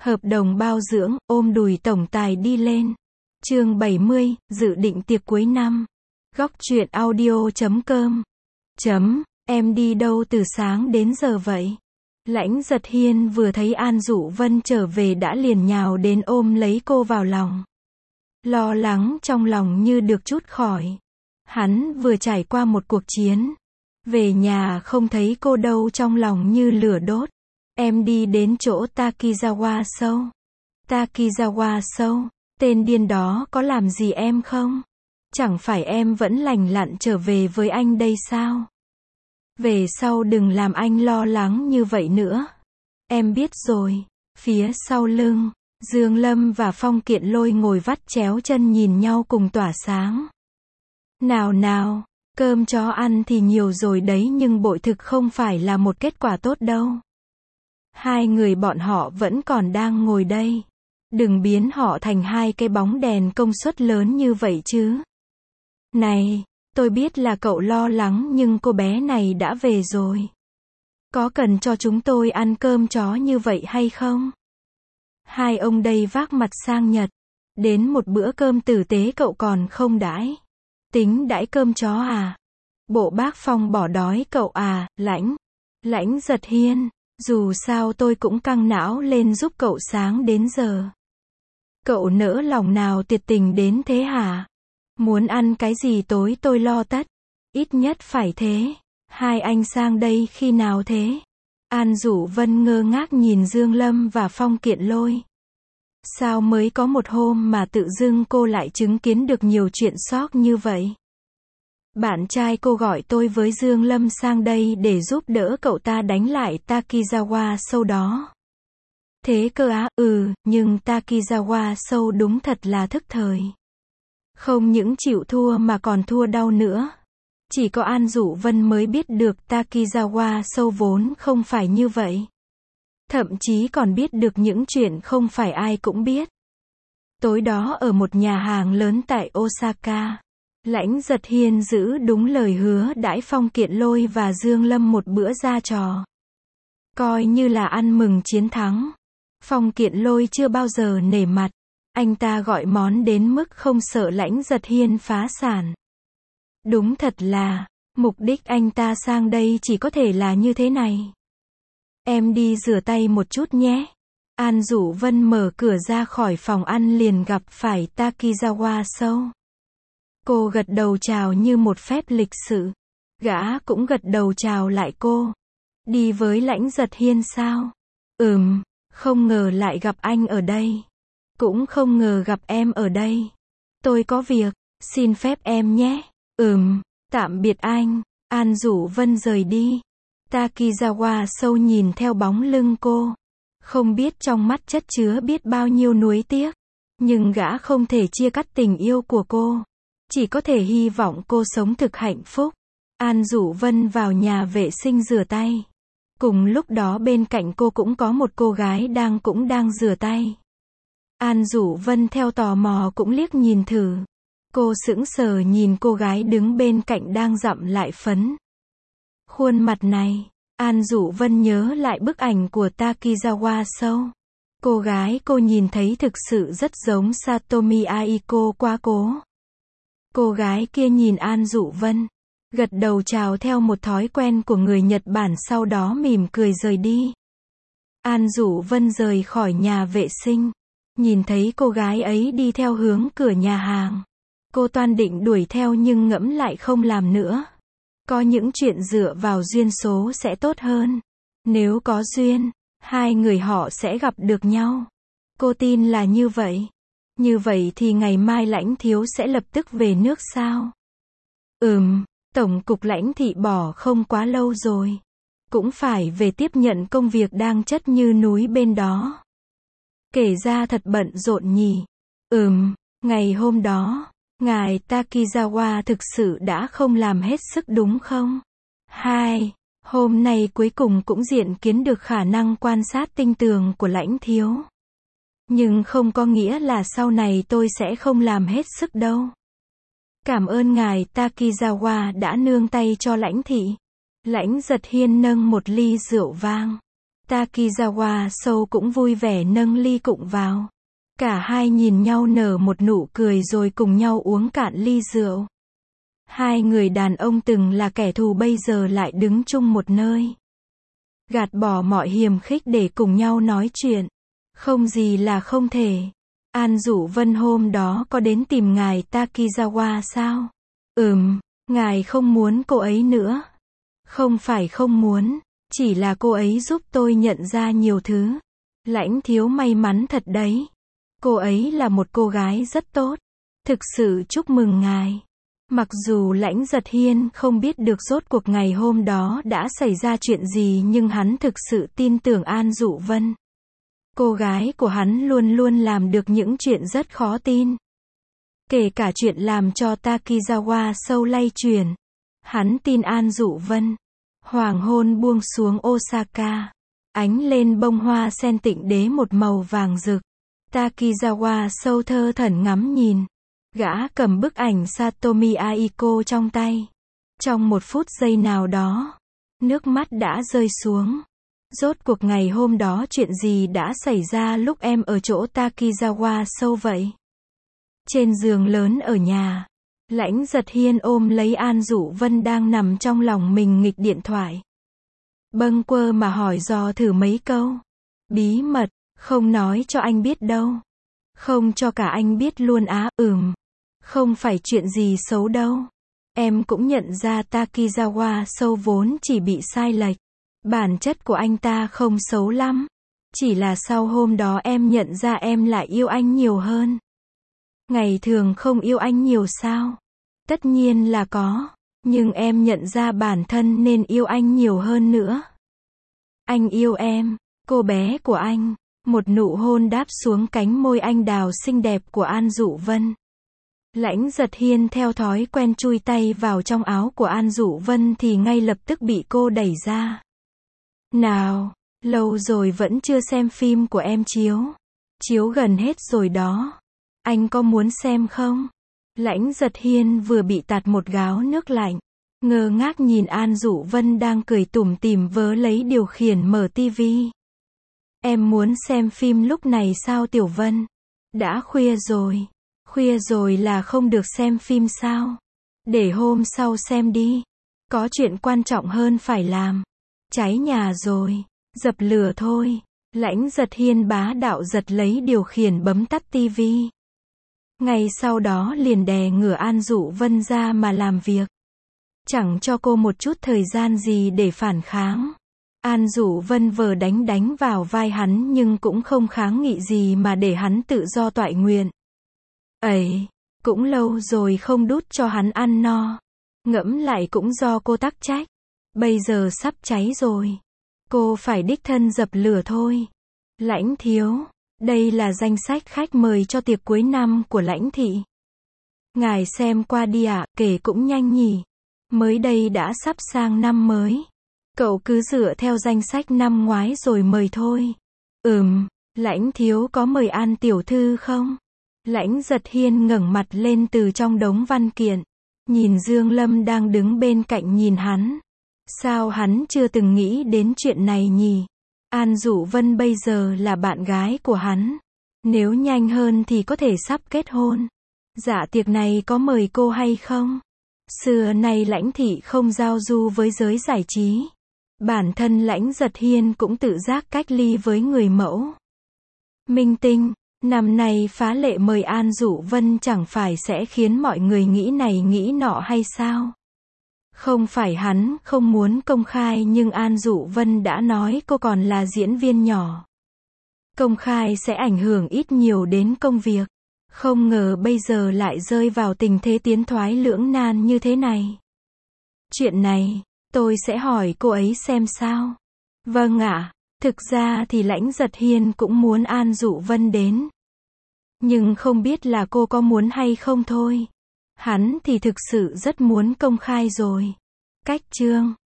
Hợp đồng bao dưỡng, ôm đùi tổng tài đi lên. Chương 70, dự định tiệc cuối năm. Góc truyện audio.com. Em đi đâu từ sáng đến giờ vậy? Lãnh Giật Hiên vừa thấy An Dụ Vân trở về đã liền nhào đến ôm lấy cô vào lòng. Lo lắng trong lòng như được trút khỏi. Hắn vừa trải qua một cuộc chiến. Về nhà không thấy cô đâu, trong lòng như lửa đốt. Em đi đến chỗ Takizawa Show. Takizawa Show, tên điên đó có làm gì em không? Chẳng phải em vẫn lành lặn trở về với anh đây sao? Về sau đừng làm anh lo lắng như vậy nữa. Em biết rồi. Phía sau lưng, Dương Lâm và Phong Kiện Lôi ngồi vắt chéo chân nhìn nhau cùng tỏa sáng. Nào nào, cơm chó ăn thì nhiều rồi đấy nhưng bội thực không phải là một kết quả tốt đâu. Hai người bọn họ vẫn còn đang ngồi đây. Đừng biến họ thành hai cái bóng đèn công suất lớn như vậy chứ. Này, tôi biết là cậu lo lắng nhưng cô bé này đã về rồi. Có cần cho chúng tôi ăn cơm chó như vậy hay không? Hai ông đây vác mặt sang Nhật. Đến một bữa cơm tử tế cậu còn không đãi. Tính đãi cơm chó à? Bộ bác Phong bỏ đói cậu à, Lãnh Giật Hiên. Dù sao tôi cũng căng não lên giúp cậu sáng đến giờ. Cậu nỡ lòng nào tuyệt tình đến thế hả? Muốn ăn cái gì tối tôi lo tất. Ít nhất phải thế. Hai anh sang đây khi nào thế? An Dụ Vân ngơ ngác nhìn Dương Lâm và Phong Kiện Lôi. Sao mới có một hôm mà tự dưng cô lại chứng kiến được nhiều chuyện sốc như vậy? Bạn trai cô gọi tôi với Dương Lâm sang đây để giúp đỡ cậu ta đánh lại Takizawa Show đó. Thế cơ á? Nhưng Takizawa Show đúng thật là thức thời. Không những chịu thua mà còn thua đau nữa. Chỉ có An Dụ Vân mới biết được Takizawa Show vốn không phải như vậy. Thậm chí còn biết được những chuyện không phải ai cũng biết. Tối đó ở một nhà hàng lớn tại Osaka, Lãnh Giật Hiên giữ đúng lời hứa đãi Phong Kiện Lôi và Dương Lâm một bữa ra trò. Coi như là ăn mừng chiến thắng. Phong Kiện Lôi chưa bao giờ nể mặt. Anh ta gọi món đến mức không sợ Lãnh Giật Hiên phá sản. Đúng thật là, mục đích anh ta sang đây chỉ có thể là như thế này. Em đi rửa tay một chút nhé. An Dụ Vân mở cửa ra khỏi phòng ăn liền gặp phải Takizawa Show. Cô gật đầu chào như một phép lịch sự. Gã cũng gật đầu chào lại cô. Đi với Lãnh Giật Hiên sao? Không ngờ lại gặp anh ở đây. Cũng không ngờ gặp em ở đây. Tôi có việc, xin phép em nhé. Tạm biệt anh. An Dụ Vân rời đi. Takizawa Show nhìn theo bóng lưng cô. Không biết trong mắt chất chứa biết bao nhiêu nuối tiếc. Nhưng gã không thể chia cắt tình yêu của cô. Chỉ có thể hy vọng cô sống thực hạnh phúc. An Dụ Vân vào nhà vệ sinh rửa tay. Cùng lúc đó bên cạnh cô cũng có một cô gái cũng đang rửa tay. An Dụ Vân theo tò mò cũng liếc nhìn thử. Cô sững sờ nhìn cô gái đứng bên cạnh đang dặm lại phấn. Khuôn mặt này, An Dụ Vân nhớ lại bức ảnh của Takizawa Show. Cô gái cô nhìn thấy thực sự rất giống Satomi Aiko quá cố. Cô gái kia nhìn An Dụ Vân, gật đầu chào theo một thói quen của người Nhật Bản, sau đó mỉm cười rời đi. An Dụ Vân rời khỏi nhà vệ sinh, nhìn thấy cô gái ấy đi theo hướng cửa nhà hàng. Cô toan định đuổi theo nhưng ngẫm lại không làm nữa. Có những chuyện dựa vào duyên số sẽ tốt hơn. Nếu có duyên, hai người họ sẽ gặp được nhau. Cô tin là như vậy. Như vậy thì ngày mai Lãnh thiếu sẽ lập tức về nước sao? Tổng cục Lãnh thị bỏ không quá lâu rồi. Cũng phải về tiếp nhận công việc đang chất như núi bên đó. Kể ra thật bận rộn nhỉ. Ngày hôm đó, ngài Takizawa thực sự đã không làm hết sức đúng không? Hôm nay cuối cùng cũng diện kiến được khả năng quan sát tinh tường của Lãnh thiếu. Nhưng không có nghĩa là sau này tôi sẽ không làm hết sức đâu. Cảm ơn ngài Takizawa đã nương tay cho Lãnh thị. Lãnh Giật Hiên nâng một ly rượu vang. Takizawa Show cũng vui vẻ nâng ly cụng vào. Cả hai nhìn nhau nở một nụ cười rồi cùng nhau uống cạn ly rượu. Hai người đàn ông từng là kẻ thù bây giờ lại đứng chung một nơi. Gạt bỏ mọi hiềm khích để cùng nhau nói chuyện. Không gì là không thể. An Dụ Vân hôm đó có đến tìm ngài Takizawa sao? Ngài không muốn cô ấy nữa. Không phải không muốn, chỉ là cô ấy giúp tôi nhận ra nhiều thứ. Lãnh thiếu may mắn thật đấy. Cô ấy là một cô gái rất tốt. Thực sự chúc mừng ngài. Mặc dù Lãnh Giật Hiên không biết được rốt cuộc ngày hôm đó đã xảy ra chuyện gì nhưng hắn thực sự tin tưởng An Dụ Vân. Cô gái của hắn luôn luôn làm được những chuyện rất khó tin. Kể cả chuyện làm cho Takizawa Show lay chuyển. Hắn tin An Dụ Vân. Hoàng hôn buông xuống Osaka. Ánh lên bông hoa sen tịnh đế một màu vàng rực. Takizawa Show thơ thẩn ngắm nhìn. Gã cầm bức ảnh Satomi Aiko trong tay. Trong một phút giây nào đó, nước mắt đã rơi xuống. Rốt cuộc ngày hôm đó chuyện gì đã xảy ra lúc em ở chỗ Takizawa Show vậy? Trên giường lớn ở nhà, Lãnh Giật Hiên ôm lấy An Dụ Vân đang nằm trong lòng mình nghịch điện thoại. Bâng quơ mà hỏi dò thử mấy câu. Bí mật, không nói cho anh biết đâu. Không cho cả anh biết luôn á. Không phải chuyện gì xấu đâu. Em cũng nhận ra Takizawa Show vốn chỉ bị sai lệch. Bản chất của anh ta không xấu lắm. Chỉ là sau hôm đó em nhận ra em lại yêu anh nhiều hơn. Ngày thường không yêu anh nhiều sao? Tất nhiên là có. Nhưng em nhận ra bản thân nên yêu anh nhiều hơn nữa. Anh yêu em, cô bé của anh. Một nụ hôn đáp xuống cánh môi anh đào xinh đẹp của An Dụ Vân. Lãnh Giật Hiên theo thói quen chui tay vào trong áo của An Dụ Vân thì ngay lập tức bị cô đẩy ra. Nào, lâu rồi vẫn chưa xem phim của em chiếu. Chiếu gần hết rồi đó. Anh có muốn xem không? Lãnh Giật Hiên vừa bị tạt một gáo nước lạnh. Ngơ ngác nhìn An Dụ Vân đang cười tủm tỉm vớ lấy điều khiển mở tivi. Em muốn xem phim lúc này sao Tiểu Vân? Đã khuya rồi. Khuya rồi là không được xem phim sao? Để hôm sau xem đi. Có chuyện quan trọng hơn phải làm. Cháy nhà rồi. Dập lửa thôi. Lãnh Giật Hiên bá đạo giật lấy điều khiển bấm tắt tivi. Ngay sau đó liền đè ngửa An Dụ Vân ra mà làm việc. Chẳng cho cô một chút thời gian gì để phản kháng. An Dụ Vân vờ đánh vào vai hắn nhưng cũng không kháng nghị gì mà để hắn tự do toại nguyện. Ấy, cũng lâu rồi không đút cho hắn ăn no. Ngẫm lại cũng do cô tắc trách. Bây giờ sắp cháy rồi. Cô phải đích thân dập lửa thôi. Lãnh thiếu, đây là danh sách khách mời cho tiệc cuối năm của Lãnh thị. Ngài xem qua đi ạ, kể cũng nhanh nhỉ. Mới đây đã sắp sang năm mới. Cậu cứ dựa theo danh sách năm ngoái rồi mời thôi. Lãnh thiếu có mời An tiểu thư không? Lãnh Giật Hiên ngẩng mặt lên từ trong đống văn kiện. Nhìn Dương Lâm đang đứng bên cạnh nhìn hắn. Sao hắn chưa từng nghĩ đến chuyện này nhỉ? An Dụ Vân bây giờ là bạn gái của hắn. Nếu nhanh hơn thì có thể sắp kết hôn. Dạ tiệc này có mời cô hay không? Xưa nay Lãnh thị không giao du với giới giải trí. Bản thân Lãnh Giật Hiên cũng tự giác cách ly với người mẫu. Minh tinh, năm nay phá lệ mời An Dụ Vân chẳng phải sẽ khiến mọi người nghĩ này nghĩ nọ hay sao? Không phải hắn không muốn công khai nhưng An Dụ Vân đã nói cô còn là diễn viên nhỏ. Công khai sẽ ảnh hưởng ít nhiều đến công việc. Không ngờ bây giờ lại rơi vào tình thế tiến thoái lưỡng nan như thế này. Chuyện này, tôi sẽ hỏi cô ấy xem sao. Vâng ạ, thực ra thì Lãnh Giật Hiên cũng muốn An Dụ Vân đến. Nhưng không biết là cô có muốn hay không thôi. Hắn thì thực sự rất muốn công khai rồi. Cách chương